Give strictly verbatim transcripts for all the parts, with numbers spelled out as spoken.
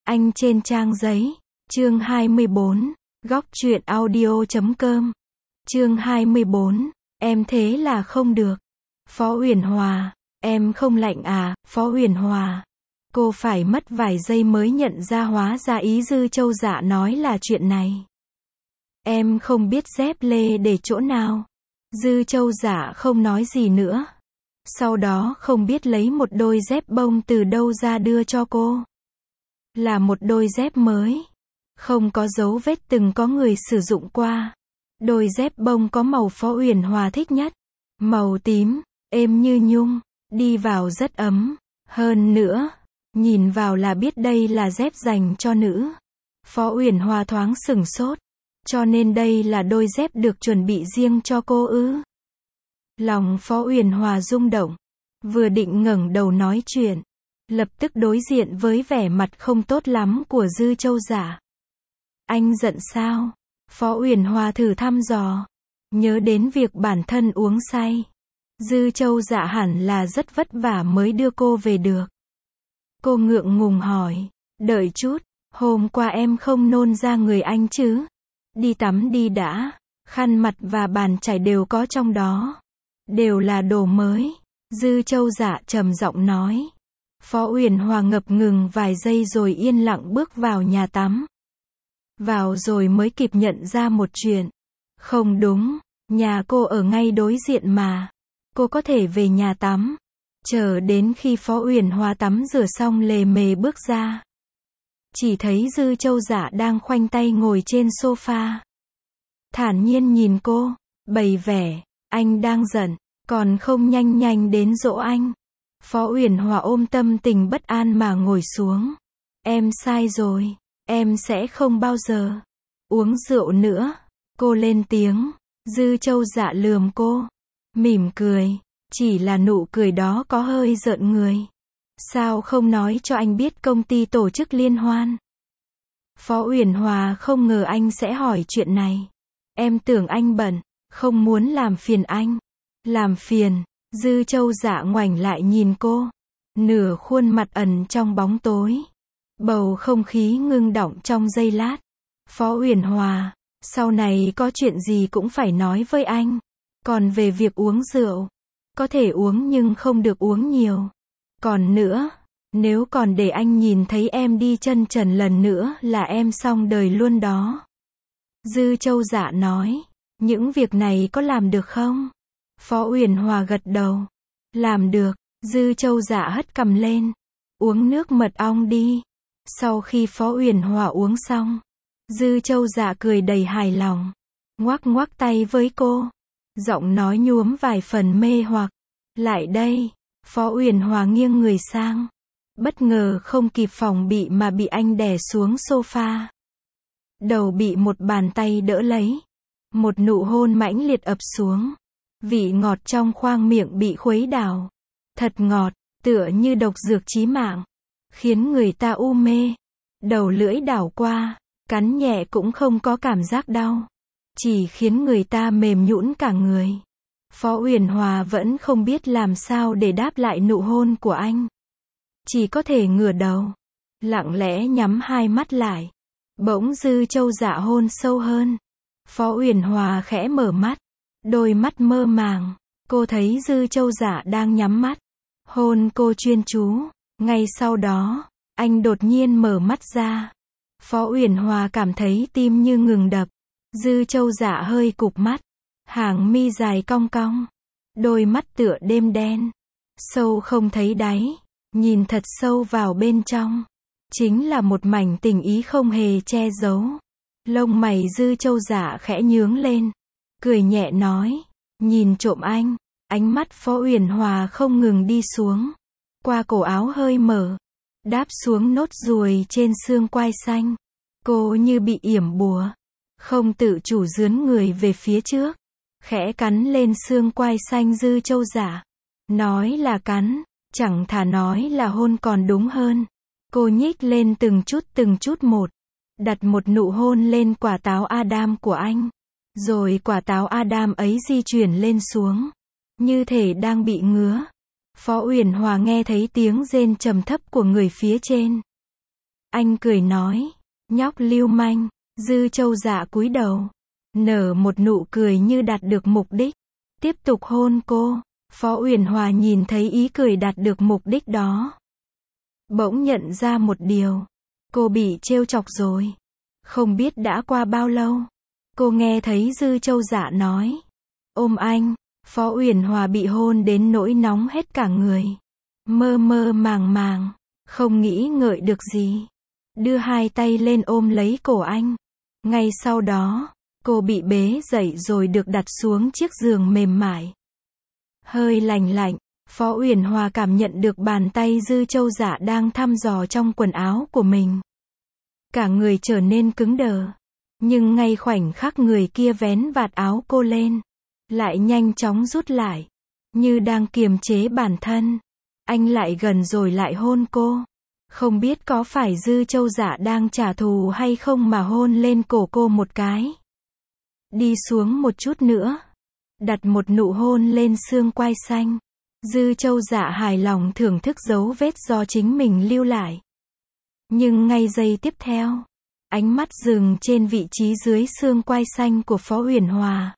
Anh trên trang giấy. Chương hai mươi bốn. Góc truyện audio chấm com. Chương hai mươi bốn. Em thế là không được. Phó Uyển Hòa. Em không lạnh à, Phó Uyển Hòa. Cô phải mất vài giây mới nhận ra hóa ra ý Dư Châu Dạ nói là chuyện này. Em không biết dép lê để chỗ nào. Dư Châu Dạ không nói gì nữa. Sau đó không biết lấy một đôi dép bông từ đâu ra đưa cho cô. Là một đôi dép mới. Không có dấu vết từng có người sử dụng qua. Đôi dép bông có màu Phó Uyển Hòa thích nhất. Màu tím, êm như nhung, đi vào rất ấm. Hơn nữa, nhìn vào là biết đây là dép dành cho nữ. Phó Uyển Hòa thoáng sửng sốt. Cho nên đây là đôi dép được chuẩn bị riêng cho cô ư? Lòng Phó Uyển Hòa rung động. Vừa định ngẩng đầu nói chuyện, lập tức đối diện với vẻ mặt không tốt lắm của Dư Châu Dạ. Anh giận sao? Phó Uyển Hòa thử thăm dò. Nhớ đến việc bản thân uống say. Dư Châu Dạ hẳn là rất vất vả mới đưa cô về được. Cô ngượng ngùng hỏi. Đợi chút, hôm qua em không nôn ra người anh chứ? Đi tắm đi đã. Khăn mặt và bàn chải đều có trong đó. Đều là đồ mới. Dư Châu Dạ trầm giọng nói. Phó Uyển Hòa ngập ngừng vài giây rồi yên lặng bước vào nhà tắm. Vào rồi mới kịp nhận ra một chuyện. Không đúng, nhà cô ở ngay đối diện mà. Cô có thể về nhà tắm. Chờ đến khi Phó Uyển Hòa tắm rửa xong lề mề bước ra. Chỉ thấy Dư Châu Dạ đang khoanh tay ngồi trên sofa. Thản nhiên nhìn cô, bày vẻ, anh đang giận, còn không nhanh nhanh đến dỗ anh. Phó Uyển Hòa ôm tâm tình bất an mà ngồi xuống. Em sai rồi, em sẽ không bao giờ uống rượu nữa. Cô lên tiếng. Dư Châu Dạ lườm cô, mỉm cười, chỉ là nụ cười đó có hơi rợn người. Sao không nói cho anh biết công ty tổ chức liên hoan? Phó Uyển Hòa không ngờ anh sẽ hỏi chuyện này. Em tưởng anh bận, không muốn làm phiền anh. Làm phiền? Dư Châu Dạ ngoảnh lại nhìn cô. Nửa khuôn mặt ẩn trong bóng tối. Bầu không khí ngưng đọng trong giây lát. Phó Uyển Hòa, sau này có chuyện gì cũng phải nói với anh. Còn về việc uống rượu, có thể uống nhưng không được uống nhiều. Còn nữa, nếu còn để anh nhìn thấy em đi chân trần lần nữa là em xong đời luôn đó. Dư Châu Dạ nói. Những việc này có làm được không? Phó Uyển Hòa gật đầu. Làm được. Dư Châu Dạ hất cằm lên. Uống nước mật ong đi. Sau khi Phó Uyển Hòa uống xong, Dư Châu Dạ cười đầy hài lòng. Ngoắc ngoắc tay với cô. Giọng nói nhuốm vài phần mê hoặc. Lại đây. Phó Uyển Hòa nghiêng người sang. Bất ngờ không kịp phòng bị mà bị anh đè xuống sofa. Đầu bị một bàn tay đỡ lấy. Một nụ hôn mãnh liệt ập xuống. Vị ngọt trong khoang miệng bị khuấy đảo. Thật ngọt, tựa như độc dược chí mạng. Khiến người ta u mê. Đầu lưỡi đảo qua, cắn nhẹ cũng không có cảm giác đau. Chỉ khiến người ta mềm nhũn cả người. Phó Uyển Hòa vẫn không biết làm sao để đáp lại nụ hôn của anh. Chỉ có thể ngửa đầu. Lặng lẽ nhắm hai mắt lại. Bỗng Dư Châu Dạ hôn sâu hơn. Phó Uyển Hòa khẽ mở mắt. Đôi mắt mơ màng. Cô thấy Dư Châu Dạ đang nhắm mắt. Hôn cô chuyên chú. Ngay sau đó, anh đột nhiên mở mắt ra. Phó Uyển Hòa cảm thấy tim như ngừng đập. Dư Châu Dạ hơi cụp mắt. Hàng mi dài cong cong. Đôi mắt tựa đêm đen. Sâu không thấy đáy. Nhìn thật sâu vào bên trong. Chính là một mảnh tình ý không hề che giấu. Lông mày Dư Châu Dạ khẽ nhướng lên. Cười nhẹ nói. Nhìn trộm anh. Ánh mắt Phó Uyển Hòa không ngừng đi xuống. Qua cổ áo hơi mở. Đáp xuống nốt ruồi trên xương quai xanh. Cô như bị yểm bùa. Không tự chủ dướn người về phía trước. Khẽ cắn lên xương quai xanh Dư Châu Dạ. Nói là cắn. Chẳng thà nói là hôn còn đúng hơn. Cô nhích lên từng chút từng chút một. Đặt một nụ hôn lên quả táo Adam của anh. Rồi quả táo Adam ấy di chuyển lên xuống. Như thể đang bị ngứa. Phó Uyển Hòa nghe thấy tiếng rên trầm thấp của người phía trên. Anh cười nói, nhóc lưu manh. Dư Châu Dạ cúi đầu, nở một nụ cười như đạt được mục đích, tiếp tục hôn cô. Phó Uyển Hòa nhìn thấy ý cười đạt được mục đích đó, bỗng nhận ra một điều, cô bị trêu chọc rồi. Không biết đã qua bao lâu, cô nghe thấy Dư Châu Dạ nói, ôm anh. Phó Uyển Hòa bị hôn đến nỗi nóng hết cả người, mơ mơ màng màng, không nghĩ ngợi được gì, đưa hai tay lên ôm lấy cổ anh. Ngay sau đó, cô bị bế dậy rồi được đặt xuống chiếc giường mềm mại, hơi lạnh lạnh. Phó Uyển Hòa cảm nhận được bàn tay Dư Châu Dạ đang thăm dò trong quần áo của mình, cả người trở nên cứng đờ. Nhưng ngay khoảnh khắc người kia vén vạt áo cô lên, lại nhanh chóng rút lại, như đang kiềm chế bản thân. Anh lại gần rồi lại hôn cô. Không biết có phải Dư Châu Dạ đang trả thù hay không mà hôn lên cổ cô một cái. Đi xuống một chút nữa, đặt một nụ hôn lên xương quai xanh. Dư Châu Dạ hài lòng thưởng thức dấu vết do chính mình lưu lại. Nhưng ngay giây tiếp theo, ánh mắt dừng trên vị trí dưới xương quai xanh của Phó Uyển Hòa.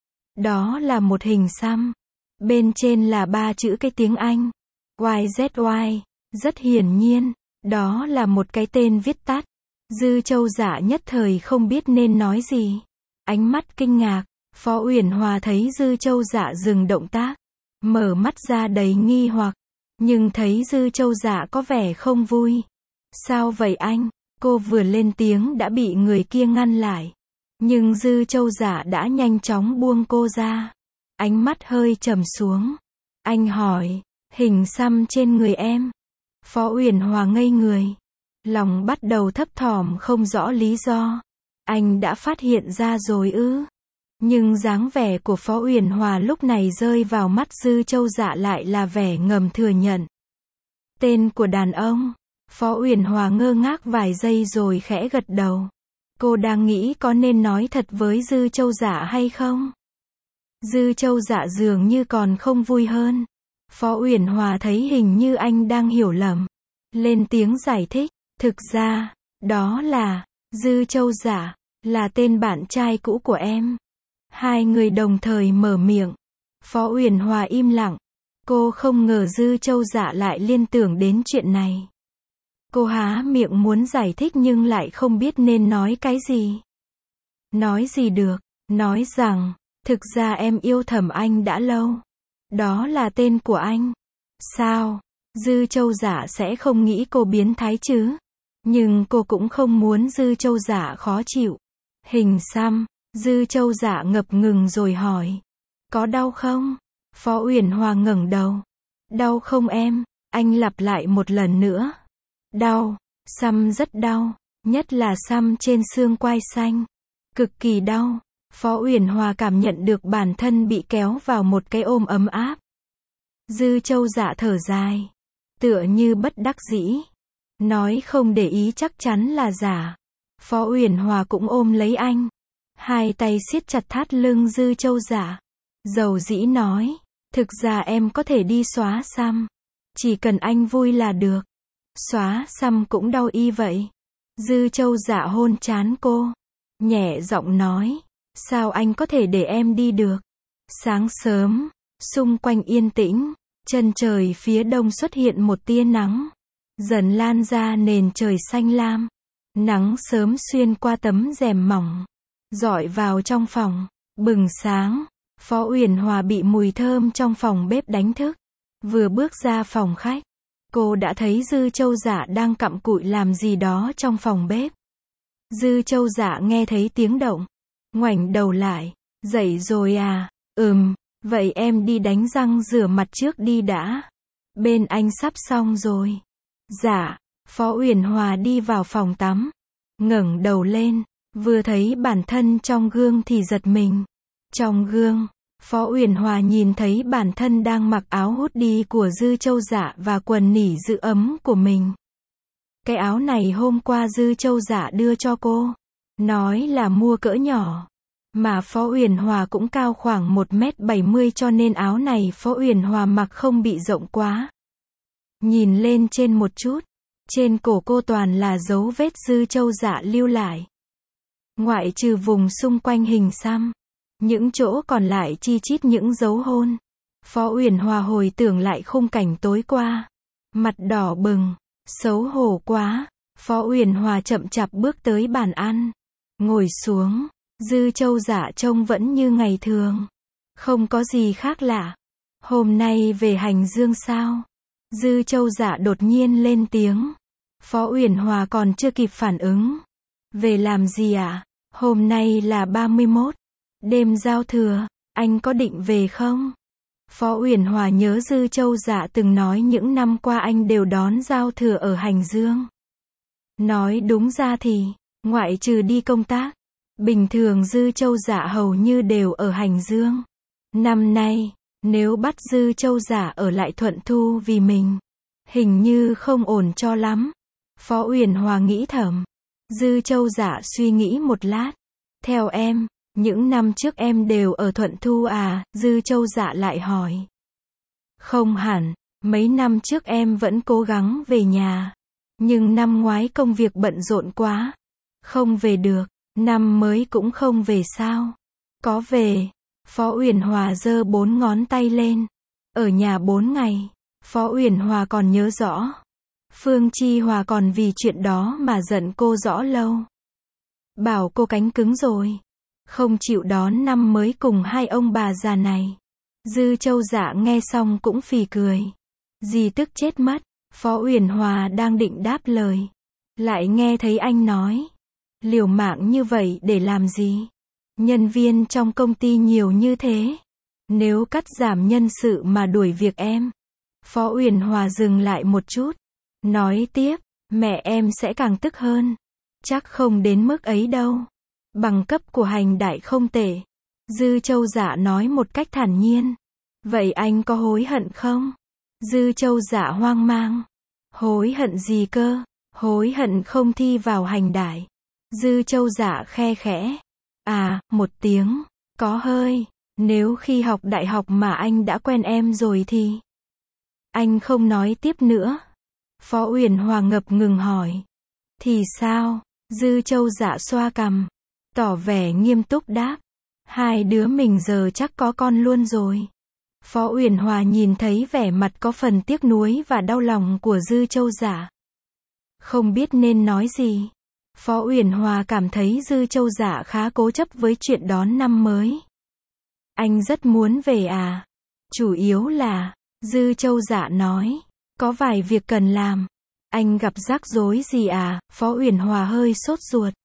Đó là một hình xăm. Bên trên là ba chữ cái tiếng Anh, Y Z Y. Rất hiển nhiên, đó là một cái tên viết tắt. Dư Châu Dạ nhất thời không biết nên nói gì. Ánh mắt kinh ngạc, Phó Uyển Hòa thấy Dư Châu Dạ dừng động tác, mở mắt ra đầy nghi hoặc, nhưng thấy Dư Châu Dạ có vẻ không vui. Sao vậy anh? Cô vừa lên tiếng đã bị người kia ngăn lại. Nhưng Dư Châu Dạ đã nhanh chóng buông cô ra. Ánh mắt hơi trầm xuống. Anh hỏi, hình xăm trên người em. Phó Uyển Hòa ngây người. Lòng bắt đầu thấp thỏm không rõ lý do. Anh đã phát hiện ra rồi ư? Nhưng dáng vẻ của Phó Uyển Hòa lúc này rơi vào mắt Dư Châu Dạ lại là vẻ ngầm thừa nhận. Tên của đàn ông. Phó Uyển Hòa ngơ ngác vài giây rồi khẽ gật đầu. Cô đang nghĩ có nên nói thật với Dư Châu Dạ hay không? Dư Châu Dạ dường như còn không vui hơn. Phó Uyển Hòa thấy hình như anh đang hiểu lầm, lên tiếng giải thích. Thực ra, đó là, Dư Châu Dạ, là tên bạn trai cũ của em. Hai người đồng thời mở miệng. Phó Uyển Hòa im lặng. Cô không ngờ Dư Châu Dạ lại liên tưởng đến chuyện này. Cô há miệng muốn giải thích nhưng lại không biết nên nói cái gì. Nói gì được, nói rằng, thực ra em yêu Thẩm Anh đã lâu. Đó là tên của anh. Sao? Dư Châu Dạ sẽ không nghĩ cô biến thái chứ? Nhưng cô cũng không muốn Dư Châu Dạ khó chịu. Hình xăm. Dư Châu Dạ ngập ngừng rồi hỏi. Có đau không? Phó Uyển Hòa ngẩng đầu. Đau không em? Anh lặp lại một lần nữa. Đau. Xăm rất đau. Nhất là xăm trên xương quai xanh. Cực kỳ đau. Phó Uyển Hòa cảm nhận được bản thân bị kéo vào một cái ôm ấm áp. Dư Châu Dạ thở dài. Tựa như bất đắc dĩ. Nói không để ý chắc chắn là giả. Phó Uyển Hòa cũng ôm lấy anh. Hai tay siết chặt thắt lưng Dư Châu Dạ. Dầu dĩ nói. Thực ra em có thể đi xóa xăm. Chỉ cần anh vui là được. Xóa xăm cũng đau y vậy. Dư Châu Dạ hôn trán cô. Nhẹ giọng nói. Sao anh có thể để em đi được? Sáng sớm, xung quanh yên tĩnh, chân trời phía đông xuất hiện một tia nắng. Dần lan ra nền trời xanh lam. Nắng sớm xuyên qua tấm rèm mỏng, rọi vào trong phòng. Bừng sáng, Phó Uyển Hòa bị mùi thơm trong phòng bếp đánh thức. Vừa bước ra phòng khách, cô đã thấy Dư Châu Dạ đang cặm cụi làm gì đó trong phòng bếp. Dư Châu Dạ nghe thấy tiếng động, ngoảnh đầu lại. Dậy rồi à? Ừm, vậy em đi đánh răng rửa mặt trước đi đã. Bên anh sắp xong rồi. Dạ. Phó Uyển Hòa đi vào phòng tắm, ngẩng đầu lên, vừa thấy bản thân trong gương thì giật mình. Trong gương, Phó Uyển Hòa nhìn thấy bản thân đang mặc áo hoodie của Dư Châu Dạ và quần nỉ giữ ấm của mình. Cái áo này hôm qua Dư Châu Dạ đưa cho cô, nói là mua cỡ nhỏ, mà Phó Uyển Hòa cũng cao khoảng một mét bảy mươi cho nên áo này Phó Uyển Hòa mặc không bị rộng quá. Nhìn lên trên một chút, Trên cổ cô toàn là dấu vết Dư Châu Dạ lưu lại. Ngoại trừ vùng xung quanh hình xăm, những chỗ còn lại chi chít những dấu hôn. Phó Uyển Hòa hồi tưởng lại khung cảnh tối qua. Mặt đỏ bừng, xấu hổ quá. Phó Uyển Hòa chậm chạp bước tới bàn ăn. Ngồi xuống, Dư Châu Dạ trông vẫn như ngày thường. Không có gì khác lạ. Hôm nay về Hành Dương sao? Dư Châu Dạ đột nhiên lên tiếng. Phó Uyển Hòa còn chưa kịp phản ứng. Về làm gì ạ? À? Hôm nay là ba mươi mốt. Đêm giao thừa, anh có định về không? Phó Uyển Hòa nhớ Dư Châu Dạ từng nói những năm qua anh đều đón giao thừa ở Hành Dương. Nói đúng ra thì, ngoại trừ đi công tác, bình thường Dư Châu Dạ hầu như đều ở Hành Dương. Năm nay, nếu bắt Dư Châu Dạ ở lại Thuận Thu vì mình, hình như không ổn cho lắm. Phó Uyển Hòa nghĩ thầm. Dư Châu Dạ suy nghĩ một lát. Theo em, những năm trước em đều ở Thuận Thu à? Dư Châu Dạ lại hỏi. Không hẳn, mấy năm trước em vẫn cố gắng về nhà. Nhưng năm ngoái công việc bận rộn quá. Không về được, năm mới cũng không về sao? Có về. Phó Uyển Hòa giơ bốn ngón tay lên. Ở nhà bốn ngày, Phó Uyển Hòa còn nhớ rõ. Phương Chi Hòa còn vì chuyện đó mà giận cô rõ lâu. Bảo cô cánh cứng rồi. Không chịu đón năm mới cùng hai ông bà già này. Dư Châu Dạ nghe xong cũng phì cười. Dì tức chết mất. Phó Uyển Hòa đang định đáp lời. Lại nghe thấy anh nói. Liều mạng như vậy để làm gì? Nhân viên trong công ty nhiều như thế. Nếu cắt giảm nhân sự mà đuổi việc em. Phó Uyển Hòa dừng lại một chút. Nói tiếp, mẹ em sẽ càng tức hơn. Chắc không đến mức ấy đâu. Bằng cấp của Hành Đại không tệ. Dư Châu Dạ nói một cách thản nhiên. Vậy anh có hối hận không? Dư Châu Dạ hoang mang. Hối hận gì cơ? Hối hận không thi vào Hành Đại. Dư Châu Dạ khe khẽ. À, một tiếng. Có hơi. Nếu khi học đại học mà anh đã quen em rồi thì... Anh không nói tiếp nữa. Phó Uyển Hòa ngập ngừng hỏi. Thì sao? Dư Châu Dạ xoa cằm. Tỏ vẻ nghiêm túc đáp. Hai đứa mình giờ chắc có con luôn rồi. Phó Uyển Hòa nhìn thấy vẻ mặt có phần tiếc nuối và đau lòng của Dư Châu Dạ. Không biết nên nói gì. Phó Uyển Hòa cảm thấy Dư Châu Dạ khá cố chấp với chuyện đón năm mới. Anh rất muốn về à? Chủ yếu là, Dư Châu Dạ nói, có vài việc cần làm. Anh gặp rắc rối gì à? Phó Uyển Hòa hơi sốt ruột.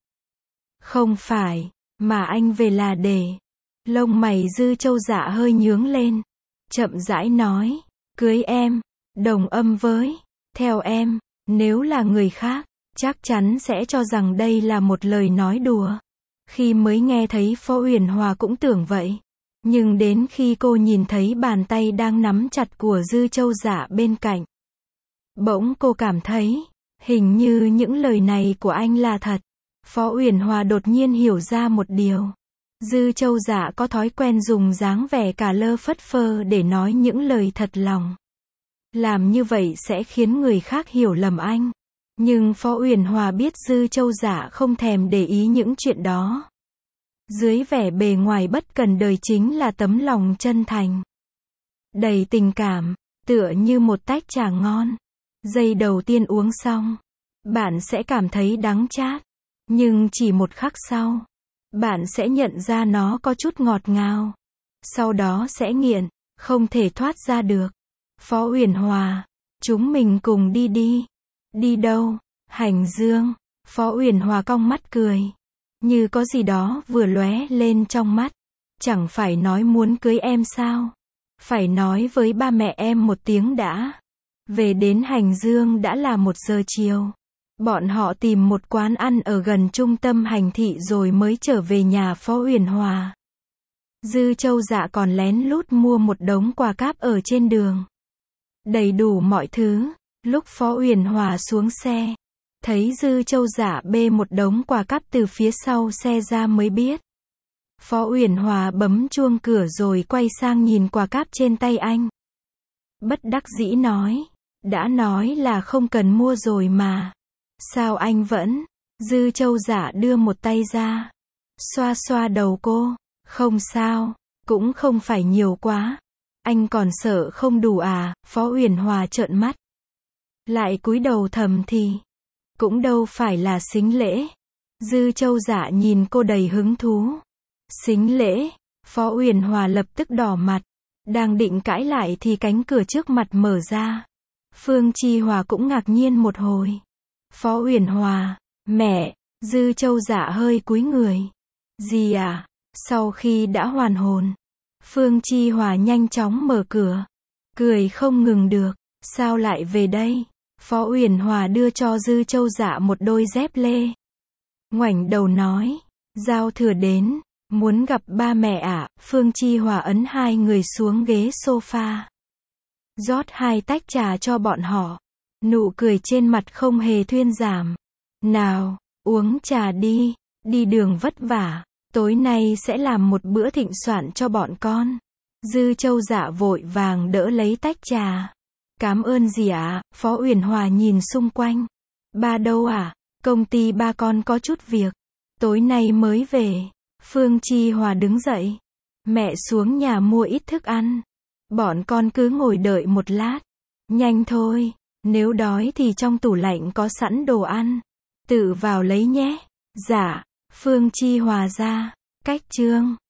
Không phải, mà anh về là để... Lông mày Dư Châu Dạ hơi nhướng lên. Chậm rãi nói, cưới em, đồng âm với, theo em, nếu là người khác, chắc chắn sẽ cho rằng đây là một lời nói đùa. Khi mới nghe thấy Phó Uyển Hòa cũng tưởng vậy. Nhưng đến khi cô nhìn thấy bàn tay đang nắm chặt của Dư Châu Dạ bên cạnh. Bỗng cô cảm thấy, hình như những lời này của anh là thật. Phó Uyển Hòa đột nhiên hiểu ra một điều. Dư Châu Dạ có thói quen dùng dáng vẻ cả lơ phất phơ để nói những lời thật lòng. Làm như vậy sẽ khiến người khác hiểu lầm anh. Nhưng Phó Uyển Hòa biết Dư Châu Dạ không thèm để ý những chuyện đó. Dưới vẻ bề ngoài bất cần đời chính là tấm lòng chân thành. Đầy tình cảm, tựa như một tách trà ngon. Giây đầu tiên uống xong, bạn sẽ cảm thấy đắng chát. Nhưng chỉ một khắc sau, bạn sẽ nhận ra nó có chút ngọt ngào. Sau đó sẽ nghiện, không thể thoát ra được. Phó Uyển Hòa, chúng mình cùng đi đi. Đi đâu? Hành Dương. Phó Uyển Hòa cong mắt cười. Như có gì đó vừa lóe lên trong mắt. Chẳng phải nói muốn cưới em sao? Phải nói với ba mẹ em một tiếng đã. Về đến Hành Dương đã là một giờ chiều. Bọn họ tìm một quán ăn ở gần trung tâm hành thị rồi mới trở về nhà Phó Uyển Hòa. Dư Châu Dạ còn lén lút mua một đống quà cáp ở trên đường. Đầy đủ mọi thứ. Lúc Phó Uyển Hòa xuống xe, thấy Dư Châu Dạ bê một đống quà cáp từ phía sau xe ra mới biết. Phó Uyển Hòa bấm chuông cửa rồi quay sang nhìn quà cáp trên tay anh. Bất đắc dĩ nói, Đã nói là không cần mua rồi mà. Sao anh vẫn? Dư Châu Dạ đưa một tay ra. Xoa xoa đầu cô. Không sao. Cũng không phải nhiều quá. Anh còn sợ không đủ à? Phó Uyển Hòa trợn mắt. Lại cúi đầu thầm thì. Cũng đâu phải là sính lễ. Dư Châu Dạ nhìn cô đầy hứng thú. Sính lễ. Phó Uyển Hòa lập tức đỏ mặt. Đang định cãi lại thì cánh cửa trước mặt mở ra. Phương Chi Hòa cũng ngạc nhiên một hồi. Phó Uyển Hòa. Mẹ. Dư Châu Dạ hơi cúi người. Gì à? Sau khi đã hoàn hồn. Phương Chi Hòa nhanh chóng mở cửa. Cười không ngừng được. Sao lại về đây? Phó Uyển Hòa đưa cho Dư Châu Dạ một đôi dép lê. Ngoảnh đầu nói. Giao thừa đến. Muốn gặp ba mẹ ạ. À? Phương Chi Hòa ấn hai người xuống ghế sofa. Rót hai tách trà cho bọn họ. Nụ cười trên mặt không hề thuyên giảm. Nào, uống trà đi. Đi đường vất vả. Tối nay sẽ làm một bữa thịnh soạn cho bọn con. Dư Châu Dạ vội vàng đỡ lấy tách trà. Cảm ơn dì ạ. À? Phó Uyển Hòa nhìn xung quanh. Ba đâu à? Công ty ba con có chút việc. Tối nay mới về. Phương Chi Hòa đứng dậy. Mẹ xuống nhà mua ít thức ăn. Bọn con cứ ngồi đợi một lát. Nhanh thôi. Nếu đói thì trong tủ lạnh có sẵn đồ ăn. Tự vào lấy nhé. Dạ. Phương Chi Hòa ra. Cách chương.